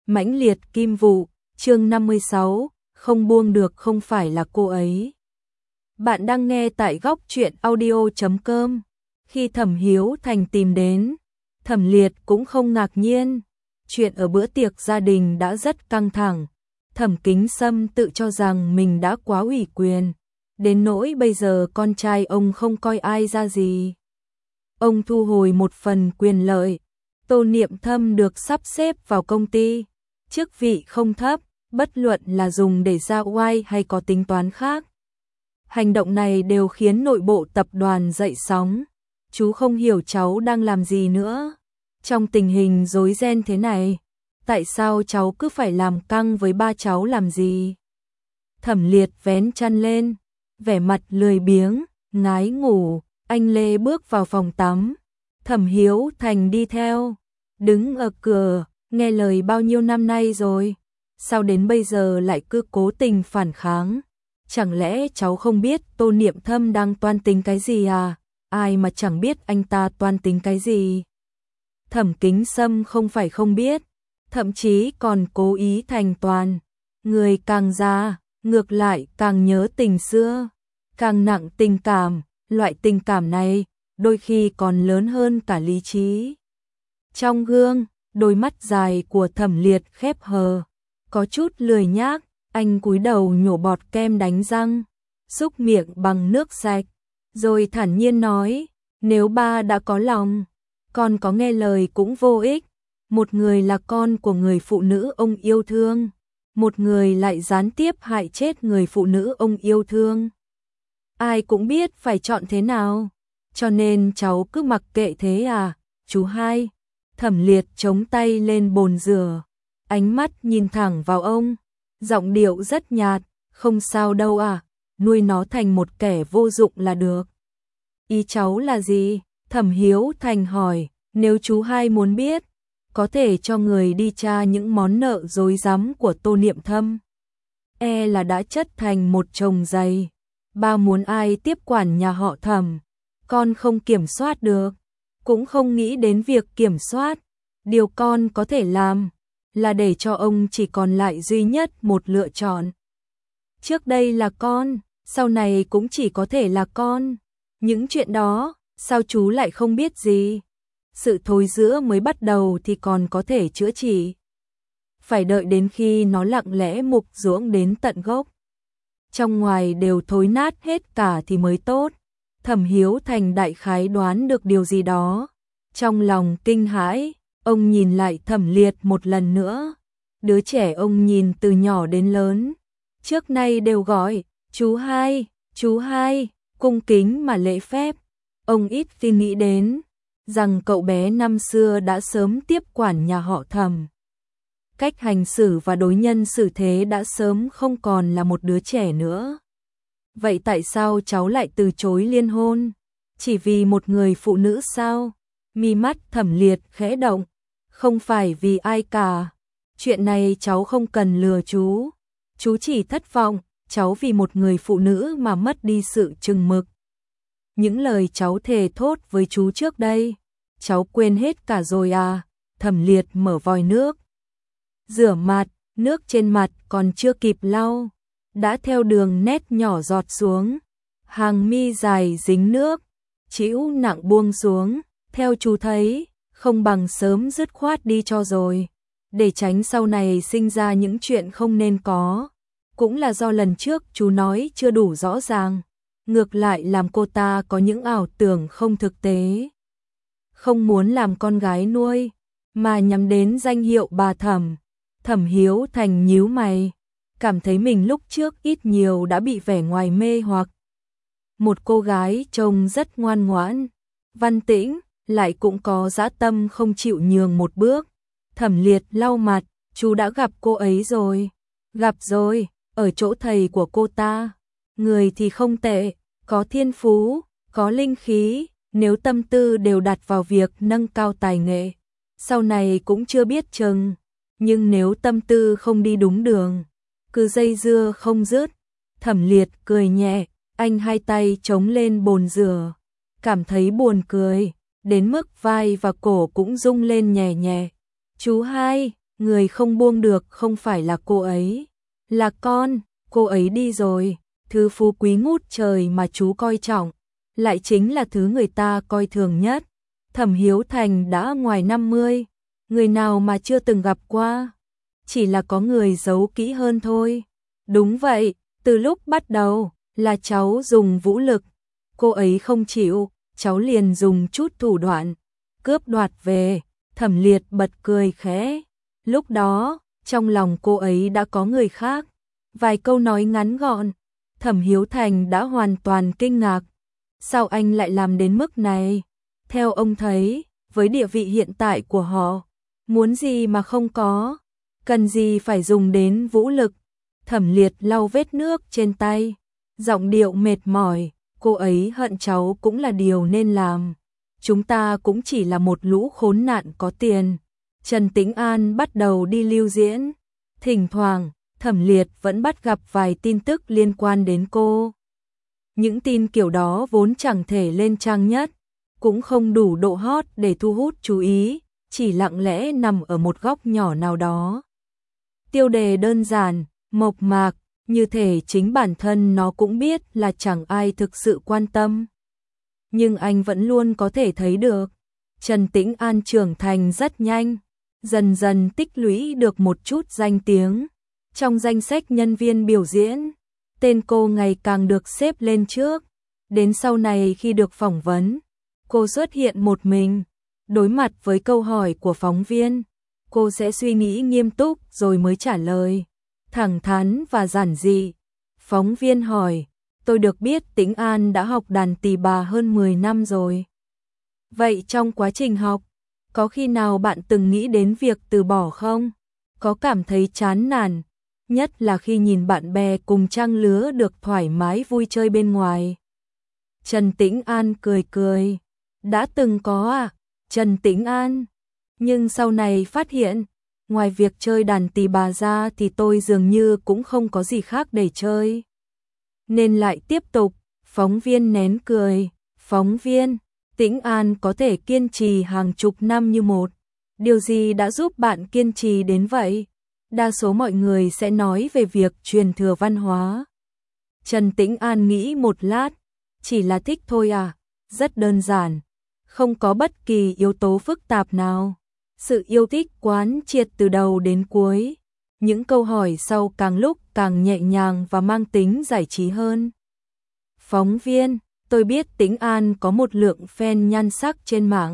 Mãnh liệt kim vụ, chương 56, không buông được không phải là cô ấy. Bạn đang nghe tại góc truyện audio.com. Khi Thẩm Hiếu Thành tìm đến, Thẩm Liệt cũng không ngạc nhiên. Chuyện ở bữa tiệc gia đình đã rất căng thẳng. Thẩm Kính Sâm tự cho rằng mình đã quá ủy quyền, đến nỗi bây giờ con trai ông không coi ai ra gì. Ông thu hồi một phần quyền lợi. Tô Niệm Thâm được sắp xếp vào công ty, chức vị không thấp, bất luận là dùng để ra oai hay có tính toán khác. Hành động này đều khiến nội bộ tập đoàn dậy sóng. Chú không hiểu cháu đang làm gì nữa. Trong tình hình rối ren thế này, tại sao cháu cứ phải làm căng với ba cháu làm gì? Thẩm Liệt vén chăn lên, vẻ mặt lười biếng, ngái ngủ. Anh Lê bước vào phòng tắm, Thẩm Hiếu Thành đi theo, đứng ở cửa, nghe lời bao nhiêu năm nay rồi, sao đến bây giờ lại cứ cố tình phản kháng? Chẳng lẽ cháu không biết Tô Niệm Thâm đang toan tính cái gì à? Ai mà chẳng biết anh ta toan tính cái gì? Thẩm Kính Sâm không phải không biết, thậm chí còn cố ý thành toàn. Người càng già, ngược lại càng nhớ tình xưa, càng nặng tình cảm. Loại tình cảm này đôi khi còn lớn hơn cả lý trí. Trong gương, đôi mắt dài của Thẩm Liệt khép hờ, có chút lười nhác, anh cúi đầu nhổ bọt kem đánh răng, xúc miệng bằng nước sạch, rồi thản nhiên nói, nếu ba đã có lòng, con có nghe lời cũng vô ích. Một người là con của người phụ nữ ông yêu thương, một người lại gián tiếp hại chết người phụ nữ ông yêu thương. Ai cũng biết phải chọn thế nào, cho nên cháu cứ mặc kệ thế à, chú hai. Thẩm Liệt chống tay lên bồn rửa, ánh mắt nhìn thẳng vào ông, giọng điệu rất nhạt, không sao đâu à, nuôi nó thành một kẻ vô dụng là được. Ý cháu là gì? Thẩm Hiếu Thành hỏi, nếu chú hai muốn biết, có thể cho người đi tra những món nợ rối rắm của Tô Niệm Thâm. Là đã chất thành một chồng dày. Ba muốn ai tiếp quản nhà họ Thẩm, con không kiểm soát được, cũng không nghĩ đến việc kiểm soát. Điều con có thể làm là để cho ông chỉ còn lại duy nhất một lựa chọn. Trước đây là con, sau này cũng chỉ có thể là con. Những chuyện đó, sao chú lại không biết gì? Sự thối rữa mới bắt đầu thì còn có thể chữa trị. Phải đợi đến khi nó lặng lẽ mục ruỗng đến tận gốc, trong ngoài đều thối nát hết cả thì mới tốt. Thẩm Hiếu Thành đại khái đoán được điều gì đó. Trong lòng kinh hãi, ông nhìn lại Thẩm Liệt một lần nữa. Đứa trẻ ông nhìn từ nhỏ đến lớn, trước nay đều gọi, chú hai, cung kính mà lễ phép. Ông ít khi nghĩ đến, rằng cậu bé năm xưa đã sớm tiếp quản nhà họ Thẩm. Cách hành xử và đối nhân xử thế đã sớm không còn là một đứa trẻ nữa. Vậy tại sao cháu lại từ chối liên hôn? Chỉ vì một người phụ nữ sao? Mi mắt Thẩm Liệt khẽ động. Không phải vì ai cả. Chuyện này cháu không cần lừa chú. Chú chỉ thất vọng, cháu vì một người phụ nữ mà mất đi sự chừng mực. Những lời cháu thề thốt với chú trước đây, cháu quên hết cả rồi à? Thẩm Liệt mở vòi nước, rửa mặt, nước trên mặt còn chưa kịp lau, đã theo đường nét nhỏ giọt xuống. Hàng mi dài dính nước, trĩu nặng buông xuống. Theo chú thấy, không bằng sớm dứt khoát đi cho rồi, để tránh sau này sinh ra những chuyện không nên có. Cũng là do lần trước chú nói chưa đủ rõ ràng, ngược lại làm cô ta có những ảo tưởng không thực tế. Không muốn làm con gái nuôi, mà nhắm đến danh hiệu bà Thẩm. Thẩm Hiếu Thành nhíu mày, cảm thấy mình lúc trước ít nhiều đã bị vẻ ngoài mê hoặc. Một cô gái trông rất ngoan ngoãn, văn tĩnh, lại cũng có dã tâm không chịu nhường một bước. Thẩm Liệt lau mặt, chú đã gặp cô ấy rồi. Gặp rồi, ở chỗ thầy của cô ta. Người thì không tệ, có thiên phú, có linh khí, nếu tâm tư đều đặt vào việc nâng cao tài nghệ, sau này cũng chưa biết chừng. Nhưng nếu tâm tư không đi đúng đường, cứ dây dưa không dứt. Thẩm Liệt cười nhẹ, anh hai tay chống lên bồn rửa, cảm thấy buồn cười, đến mức vai và cổ cũng rung lên nhẹ nhẹ. Chú hai, người không buông được không phải là cô ấy, là cô ấy đi rồi, thứ phú quý ngút trời mà chú coi trọng, lại chính là thứ người ta coi thường nhất. Thẩm Hiếu Thành đã ngoài 50, người nào mà chưa từng gặp qua, chỉ là có người giấu kỹ hơn thôi. Đúng vậy, từ lúc bắt đầu là cháu dùng vũ lực, cô ấy không chịu, cháu liền dùng chút thủ đoạn, cướp đoạt về. Thẩm Liệt bật cười khẽ, lúc đó, trong lòng cô ấy đã có người khác. Vài câu nói ngắn gọn, Thẩm Hiếu Thành đã hoàn toàn kinh ngạc. Sao anh lại làm đến mức này? Theo ông thấy, với địa vị hiện tại của họ, muốn gì mà không có, cần gì phải dùng đến vũ lực. Thẩm Liệt lau vết nước trên tay, giọng điệu mệt mỏi, cô ấy hận cháu cũng là điều nên làm. Chúng ta cũng chỉ là một lũ khốn nạn có tiền. Trần Tĩnh An bắt đầu đi lưu diễn. Thỉnh thoảng, Thẩm Liệt vẫn bắt gặp vài tin tức liên quan đến cô. Những tin kiểu đó vốn chẳng thể lên trang nhất, cũng không đủ độ hot để thu hút chú ý, chỉ lặng lẽ nằm ở một góc nhỏ nào đó. Tiêu đề đơn giản, mộc mạc, như thể chính bản thân nó cũng biết là chẳng ai thực sự quan tâm. Nhưng anh vẫn luôn có thể thấy được, Trần Tĩnh An trưởng thành rất nhanh, dần dần tích lũy được một chút danh tiếng. Trong danh sách nhân viên biểu diễn, tên cô ngày càng được xếp lên trước. Đến sau này khi được phỏng vấn, cô xuất hiện một mình. Đối mặt với câu hỏi của phóng viên, cô sẽ suy nghĩ nghiêm túc rồi mới trả lời, thẳng thắn và giản dị. Phóng viên hỏi, tôi được biết Tĩnh An đã học đàn tỳ bà hơn 10 năm rồi. Vậy trong quá trình học, có khi nào bạn từng nghĩ đến việc từ bỏ không? Có cảm thấy chán nản, nhất là khi nhìn bạn bè cùng trang lứa được thoải mái vui chơi bên ngoài? Trần Tĩnh An cười cười, đã từng có à, Trần Tĩnh An. Nhưng sau này phát hiện, ngoài việc chơi đàn tỳ bà ra thì tôi dường như cũng không có gì khác để chơi. Nên lại tiếp tục, phóng viên nén cười, phóng viên, Tĩnh An có thể kiên trì hàng chục năm như một. Điều gì đã giúp bạn kiên trì đến vậy? Đa số mọi người sẽ nói về việc truyền thừa văn hóa. Trần Tĩnh An nghĩ một lát, chỉ là thích thôi à, rất đơn giản, không có bất kỳ yếu tố phức tạp nào. Sự yêu thích quán triệt từ đầu đến cuối. Những câu hỏi sau càng lúc càng nhẹ nhàng và mang tính giải trí hơn. Phóng viên, tôi biết Tĩnh An có một lượng fan nhan sắc trên mạng.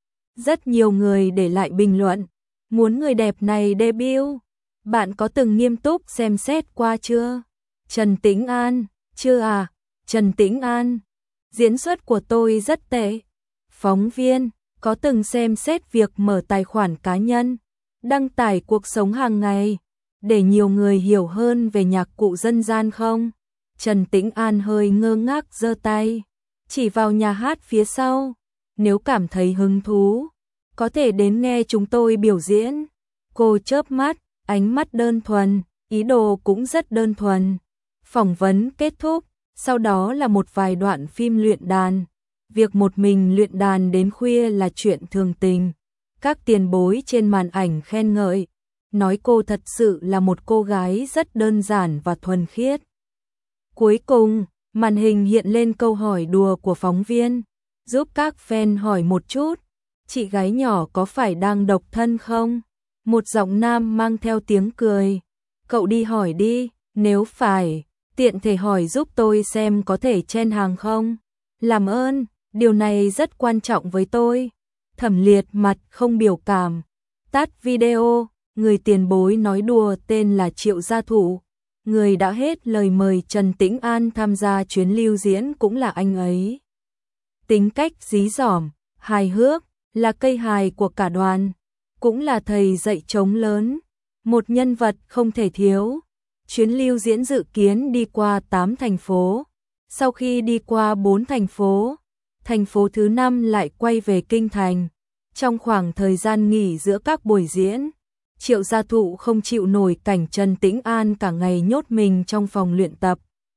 Rất nhiều người để lại bình luận, muốn người đẹp này debut. Bạn có từng nghiêm túc xem xét qua chưa? Trần Tĩnh An, chưa à? Trần Tĩnh An, diễn xuất của tôi rất tệ. Phóng viên, có từng xem xét việc mở tài khoản cá nhân, đăng tải cuộc sống hàng ngày, để nhiều người hiểu hơn về nhạc cụ dân gian không? Trần Tĩnh An hơi ngơ ngác giơ tay, chỉ vào nhà hát phía sau. Nếu cảm thấy hứng thú, có thể đến nghe chúng tôi biểu diễn. Cô chớp mắt, ánh mắt đơn thuần, ý đồ cũng rất đơn thuần. Phỏng vấn kết thúc, sau đó là một vài đoạn phim luyện đàn. Việc một mình luyện đàn đến khuya là chuyện thường tình. Các tiền bối trên màn ảnh khen ngợi, nói cô thật sự là một cô gái rất đơn giản và thuần khiết. Cuối cùng, màn hình hiện lên câu hỏi đùa của phóng viên, giúp các fan hỏi một chút, chị gái nhỏ có phải đang độc thân không? Một giọng nam mang theo tiếng cười, cậu đi hỏi đi, nếu phải, tiện thể hỏi giúp tôi xem có thể chen hàng không? Làm ơn, điều này rất quan trọng với tôi. Thẩm Liệt mặt không biểu cảm, tắt video. Người tiền bối nói đùa tên là Triệu Gia Thụ, người đã hết lời mời Trần Tĩnh An tham gia chuyến lưu diễn cũng là anh ấy. Tính cách dí dỏm, hài hước, là cây hài của cả đoàn, cũng là thầy dạy trống lớn, một nhân vật không thể thiếu. Chuyến lưu diễn dự kiến đi qua 8 thành phố, sau khi đi qua 4 thành phố thứ 5 lại quay về Kinh Thành. Trong khoảng thời gian nghỉ giữa các buổi diễn, Triệu Gia Thụ không chịu nổi cảnh Trần Tĩnh An cả ngày nhốt mình trong phòng luyện tập,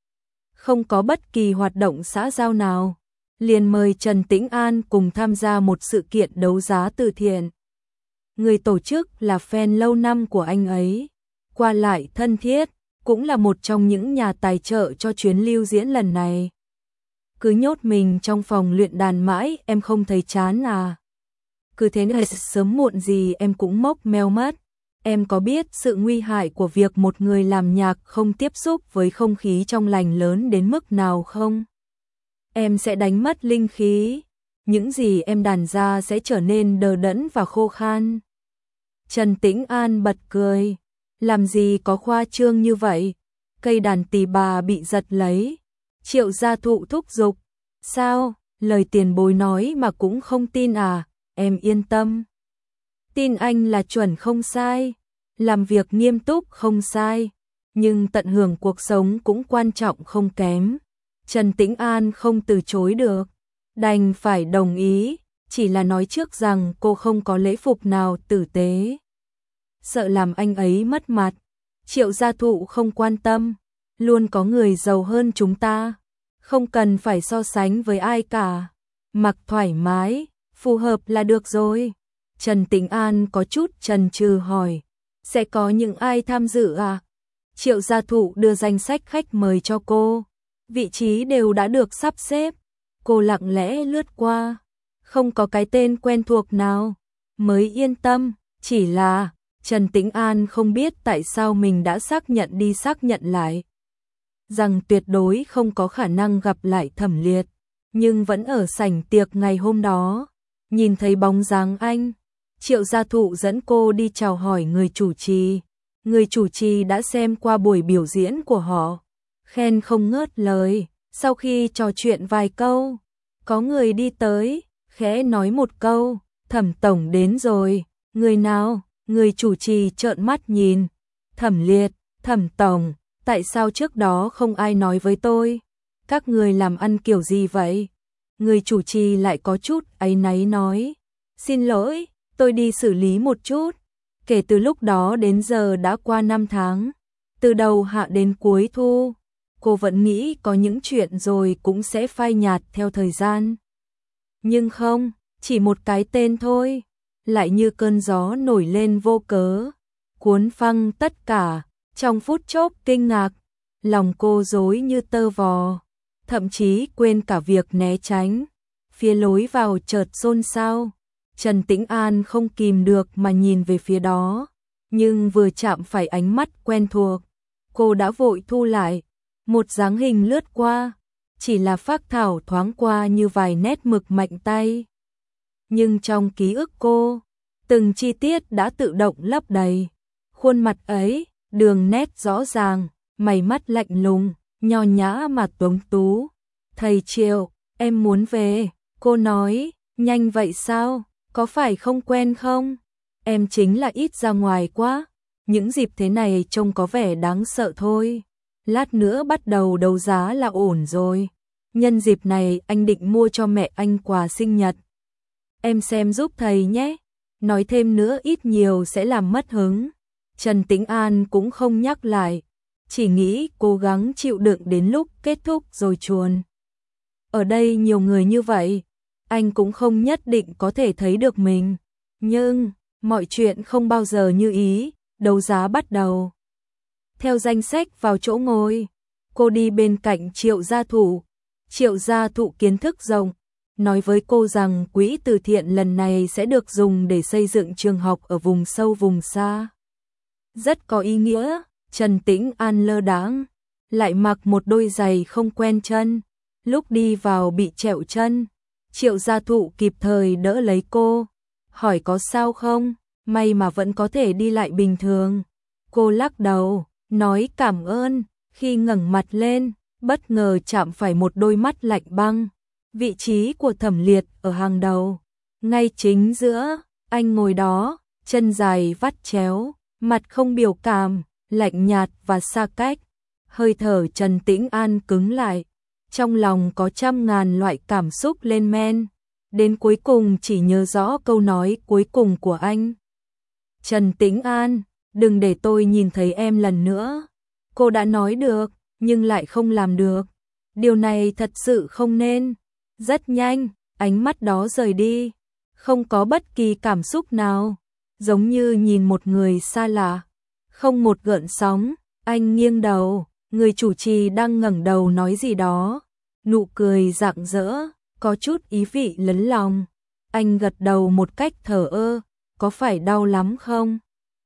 không có bất kỳ hoạt động xã giao nào, liền mời Trần Tĩnh An cùng tham gia một sự kiện đấu giá từ thiện. người tổ chức là fan lâu năm của anh ấy, qua lại thân thiết, cũng là một trong những nhà tài trợ cho chuyến lưu diễn lần này. Cứ nhốt mình trong phòng luyện đàn mãi em không thấy chán à? Cứ thế này sớm muộn gì em cũng mốc meo mất. Em có biết sự nguy hại của việc một người làm nhạc không tiếp xúc với không khí trong lành lớn đến mức nào không? Em sẽ đánh mất linh khí, những gì em đàn ra sẽ trở nên đờ đẫn và khô khan. Trần Tĩnh An bật cười, làm gì có khoa trương như vậy? Cây đàn tỳ bà bị giật lấy. Triệu Gia Thụ thúc giục, sao, lời tiền bối nói mà cũng không tin à? Em yên tâm. Tin anh là chuẩn không sai, làm việc nghiêm túc không sai, nhưng tận hưởng cuộc sống cũng quan trọng không kém. Trần Tĩnh An không từ chối được, đành phải đồng ý, chỉ là nói trước rằng cô không có lễ phục nào tử tế. Sợ làm anh ấy mất mặt. Triệu Gia Thụ không quan tâm, luôn có người giàu hơn chúng ta, không cần phải so sánh với ai cả. Mặc thoải mái, phù hợp là được rồi. Trần Tĩnh An có chút chần chừ hỏi, sẽ có những ai tham dự à? Triệu Gia Thụ đưa danh sách khách mời cho cô, vị trí đều đã được sắp xếp. Cô lặng lẽ lướt qua, không có cái tên quen thuộc nào, mới yên tâm. Chỉ là Trần Tĩnh An không biết tại sao mình đã xác nhận đi xác nhận lại, rằng tuyệt đối không có khả năng gặp lại Thẩm Liệt, nhưng vẫn ở sảnh tiệc ngày hôm đó, nhìn thấy bóng dáng anh. Triệu Gia Thụ dẫn cô đi chào hỏi người chủ trì. Người chủ trì đã xem qua buổi biểu diễn của họ, khen không ngớt lời. Sau khi trò chuyện vài câu, có người đi tới, khẽ nói một câu, Thẩm tổng đến rồi. Người nào? Người chủ trì trợn mắt nhìn. Thẩm Liệt. Thẩm tổng, tại sao trước đó không ai nói với tôi? Các người làm ăn kiểu gì vậy? Người chủ trì lại có chút áy náy nói, xin lỗi, tôi đi xử lý một chút. Kể từ lúc đó đến giờ đã qua 5 tháng, từ đầu hạ đến cuối thu, cô vẫn nghĩ có những chuyện rồi cũng sẽ phai nhạt theo thời gian. Nhưng không, chỉ một cái tên thôi, lại như cơn gió nổi lên vô cớ, cuốn phăng tất cả. Trong phút chốc kinh ngạc, lòng cô rối như tơ vò, thậm chí quên cả việc né tránh. Phía lối vào chợt xôn xao, Trần Tĩnh An không kìm được mà nhìn về phía đó, nhưng vừa chạm phải ánh mắt quen thuộc, cô đã vội thu lại. Một dáng hình lướt qua, chỉ là phác thảo thoáng qua như vài nét mực mạnh tay. Nhưng trong ký ức cô, từng chi tiết đã tự động lấp đầy. Khuôn mặt ấy, đường nét rõ ràng, mày mắt lạnh lùng, nho nhã mà tuấn tú. Thầy Triệu, em muốn về. Cô nói, nhanh vậy sao? Có phải không quen không? Em chính là ít ra ngoài quá. Những dịp thế này trông có vẻ đáng sợ thôi. Lát nữa bắt đầu đấu giá là ổn rồi. Nhân dịp này anh định mua cho mẹ anh quà sinh nhật. Em xem giúp thầy nhé. Nói thêm nữa ít nhiều sẽ làm mất hứng. Trần Tĩnh An cũng không nhắc lại, chỉ nghĩ cố gắng chịu đựng đến lúc kết thúc rồi chuồn. Ở đây nhiều người như vậy, anh cũng không nhất định có thể thấy được mình. Nhưng, mọi chuyện không bao giờ như ý, đấu giá bắt đầu. Theo danh sách vào chỗ ngồi, cô đi bên cạnh Triệu Gia Thụ. Triệu Gia Thụ kiến thức rộng, nói với cô rằng quỹ từ thiện lần này sẽ được dùng để xây dựng trường học ở vùng sâu vùng xa. Rất có ý nghĩa. Trần Tĩnh An lơ đãng, lại mặc một đôi giày không quen chân, lúc đi vào bị trẹo chân. Triệu Gia Thụ kịp thời đỡ lấy cô, hỏi có sao không, may mà vẫn có thể đi lại bình thường. Cô lắc đầu, nói cảm ơn. Khi ngẩng mặt lên, bất ngờ chạm phải một đôi mắt lạnh băng. Vị trí của Thẩm Liệt ở hàng đầu, ngay chính giữa. Anh ngồi đó, chân dài vắt chéo, mặt không biểu cảm, lạnh nhạt và xa cách. Hơi thở Trần Tĩnh An cứng lại, trong lòng có trăm ngàn loại cảm xúc lên men. Đến cuối cùng chỉ nhớ rõ câu nói cuối cùng của anh. Trần Tĩnh An, đừng để tôi nhìn thấy em lần nữa. Cô đã nói được, nhưng lại không làm được. Điều này thật sự không nên. Rất nhanh, ánh mắt đó rời đi, không có bất kỳ cảm xúc nào. giống như nhìn một người xa lạ. Không một gợn sóng, anh nghiêng đầu, người chủ trì đang ngẩng đầu nói gì đó. Nụ cười rạng rỡ, có chút ý vị lấn lòng. Anh gật đầu một cách thờ ơ, có phải đau lắm không?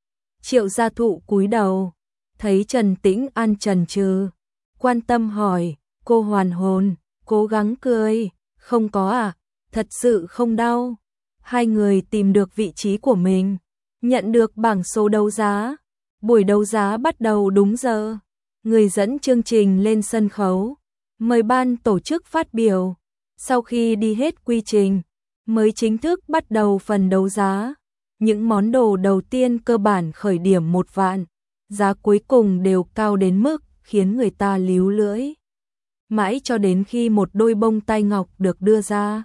Triệu Gia Thụ cúi đầu, thấy Trần Tĩnh An chần chừ, quan tâm hỏi, cô hoàn hồn, cố gắng cười, không có à, thật sự không đau. Hai người tìm được vị trí của mình, nhận được bảng số đấu giá. Buổi đấu giá bắt đầu đúng giờ, người dẫn chương trình lên sân khấu, mời ban tổ chức phát biểu. Sau khi đi hết quy trình, mới chính thức bắt đầu phần đấu giá. Những món đồ đầu tiên cơ bản khởi điểm 1 vạn, giá cuối cùng đều cao đến mức khiến người ta líu lưỡi. Mãi cho đến khi một đôi bông tai ngọc được đưa ra.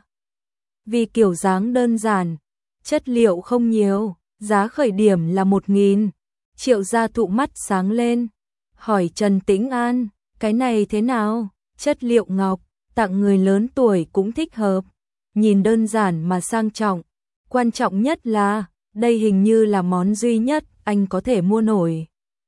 Vì kiểu dáng đơn giản, chất liệu không nhiều, giá khởi điểm là 1.000. Triệu Gia Thụ mắt sáng lên, hỏi Trần Tĩnh An, cái này thế nào? Chất liệu ngọc, tặng người lớn tuổi cũng thích hợp. Nhìn đơn giản mà sang trọng. Quan trọng nhất là, đây hình như là món duy nhất anh có thể mua nổi.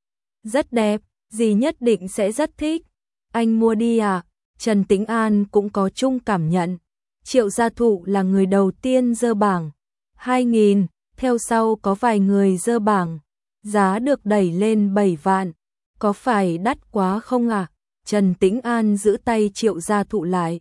Rất đẹp, dì nhất định sẽ rất thích. Anh mua đi à? Trần Tĩnh An cũng có chung cảm nhận. Triệu Gia Thụ là người đầu tiên dơ bảng. 2.000, theo sau có vài người dơ bảng. Giá được đẩy lên 7 vạn. Có phải đắt quá không à? Trần Tĩnh An giữ tay Triệu Gia Thụ lại.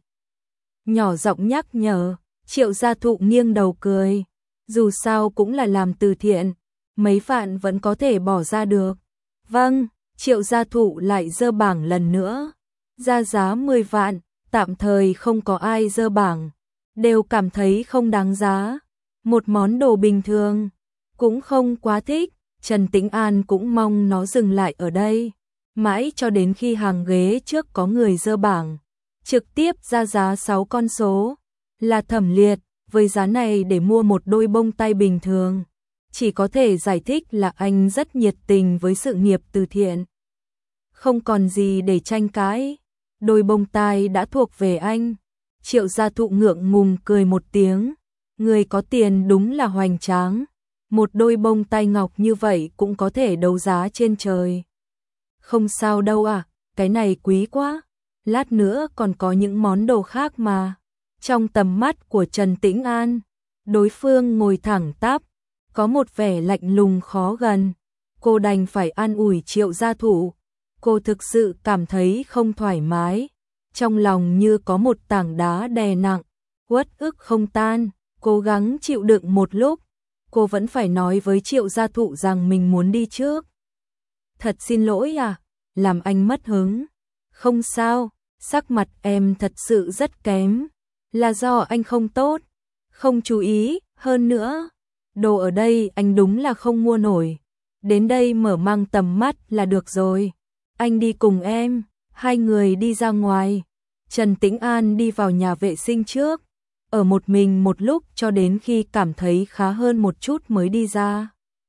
Nhỏ giọng nhắc nhở, Triệu Gia Thụ nghiêng đầu cười. Dù sao cũng là làm từ thiện, mấy vạn vẫn có thể bỏ ra được. Vâng, Triệu Gia Thụ lại dơ bảng lần nữa. Ra giá 10 vạn, tạm thời không có ai dơ bảng. Đều cảm thấy không đáng giá. Một món đồ bình thường, cũng không quá thích. Trần Tĩnh An cũng mong nó dừng lại ở đây. Mãi cho đến khi hàng ghế trước có người dơ bảng. Trực tiếp ra giá 6 con số. Là Thẩm Liệt, với giá này để mua một đôi bông tai bình thường. Chỉ có thể giải thích là anh rất nhiệt tình với sự nghiệp từ thiện. Không còn gì để tranh cãi. Đôi bông tai đã thuộc về anh. Triệu Gia Thụ ngượng ngùng cười một tiếng. Người có tiền đúng là hoành tráng. Một đôi bông tai ngọc như vậy cũng có thể đấu giá trên trời. Không sao đâu à, cái này quý quá. Lát nữa còn có những món đồ khác mà. Trong tầm mắt của Trần Tĩnh An, đối phương ngồi thẳng tắp, có một vẻ lạnh lùng khó gần. Cô đành phải an ủi Triệu Gia Thụ. Cô thực sự cảm thấy không thoải mái. Trong lòng như có một tảng đá đè nặng, uất ức không tan. Cố gắng chịu đựng một lúc, cô vẫn phải nói với Triệu Gia Thụ rằng mình muốn đi trước. Thật xin lỗi à, làm anh mất hứng. Không sao, sắc mặt em thật sự rất kém. Là do anh không tốt, không chú ý, hơn nữa. Đồ ở đây anh đúng là không mua nổi. Đến đây mở mang tầm mắt là được rồi. Anh đi cùng em, hai người đi ra ngoài. Trần Tĩnh An đi vào nhà vệ sinh trước. Ở một mình một lúc cho đến khi cảm thấy khá hơn một chút mới đi ra.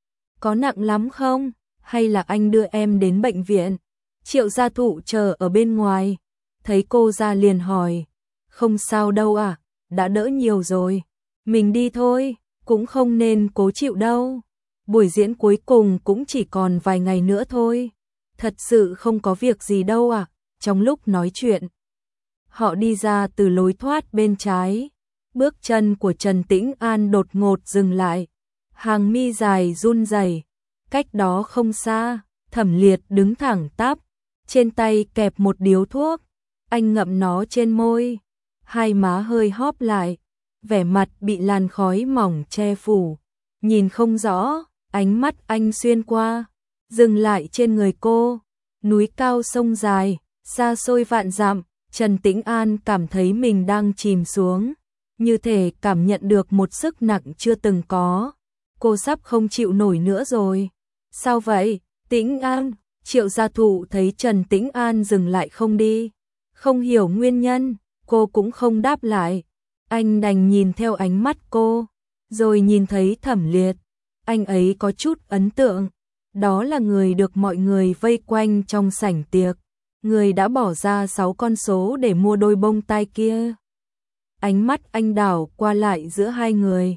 Có nặng lắm không? Hay là anh đưa em đến bệnh viện? Triệu Gia Thụ chờ ở bên ngoài. Thấy cô ra liền hỏi. Không sao đâu à, đã đỡ nhiều rồi. Mình đi thôi, cũng không nên cố chịu đâu. Buổi diễn cuối cùng cũng chỉ còn vài ngày nữa thôi. Thật sự không có việc gì đâu à. Trong lúc nói chuyện, họ đi ra từ lối thoát bên trái. Bước chân của Trần Tĩnh An đột ngột dừng lại. Hàng mi dài run rẩy. Cách đó không xa, Thẩm Liệt đứng thẳng tắp, trên tay kẹp một điếu thuốc. Anh ngậm nó trên môi, hai má hơi hóp lại, vẻ mặt bị làn khói mỏng che phủ. Nhìn không rõ, ánh mắt anh xuyên qua, dừng lại trên người cô. Núi cao sông dài, xa xôi vạn dặm, Trần Tĩnh An cảm thấy mình đang chìm xuống. Như thể cảm nhận được một sức nặng chưa từng có. Cô sắp không chịu nổi nữa rồi. Sao vậy, Tĩnh An? Triệu Gia Thụ thấy Trần Tĩnh An dừng lại không đi. Không hiểu nguyên nhân, cô cũng không đáp lại. Anh đành nhìn theo ánh mắt cô. Rồi nhìn thấy Thẩm Liệt. Anh ấy có chút ấn tượng. Đó là người được mọi người vây quanh trong sảnh tiệc. Người đã bỏ ra 6 con số để mua đôi bông tai kia. Ánh mắt anh đảo qua lại giữa hai người.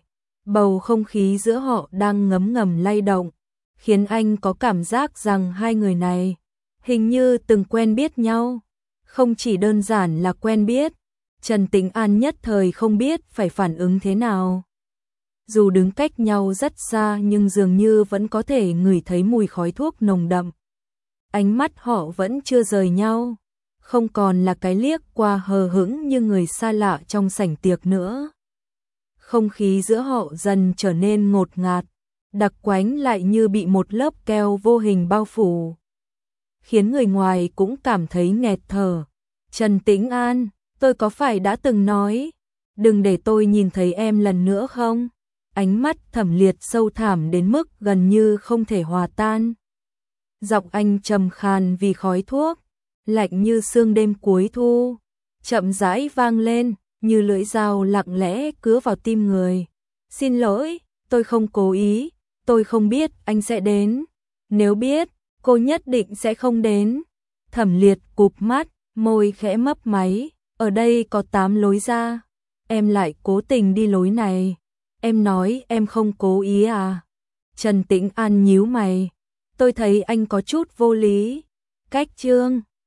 Bầu không khí giữa họ đang ngấm ngầm lay động, khiến anh có cảm giác rằng hai người này hình như từng quen biết nhau, không chỉ đơn giản là quen biết. Trần Tĩnh An nhất thời không biết phải phản ứng thế nào. Dù đứng cách nhau rất xa nhưng dường như vẫn có thể ngửi thấy mùi khói thuốc nồng đậm. Ánh mắt họ vẫn chưa rời nhau, không còn là cái liếc qua hờ hững như người xa lạ trong sảnh tiệc nữa. Không khí giữa họ dần trở nên ngột ngạt, đặc quánh lại như bị một lớp keo vô hình bao phủ, khiến người ngoài cũng cảm thấy nghẹt thở. Trần Tĩnh An, tôi có phải đã từng nói, đừng để tôi nhìn thấy em lần nữa không? Ánh mắt Thẩm Liệt sâu thẳm đến mức gần như không thể hòa tan. Giọng anh trầm khàn vì khói thuốc, lạnh như sương đêm cuối thu, chậm rãi vang lên, như lưỡi dao lặng lẽ cứa vào tim người. Xin lỗi, tôi không cố ý, tôi không biết anh sẽ đến. Nếu biết, cô nhất định sẽ không đến. Thẩm Liệt cụp mắt, môi khẽ mấp máy, ở đây có 8 lối ra, em lại cố tình đi lối này. Em nói em không cố ý à? Trần Tĩnh An nhíu mày, tôi thấy anh có chút vô lý. Cách Trương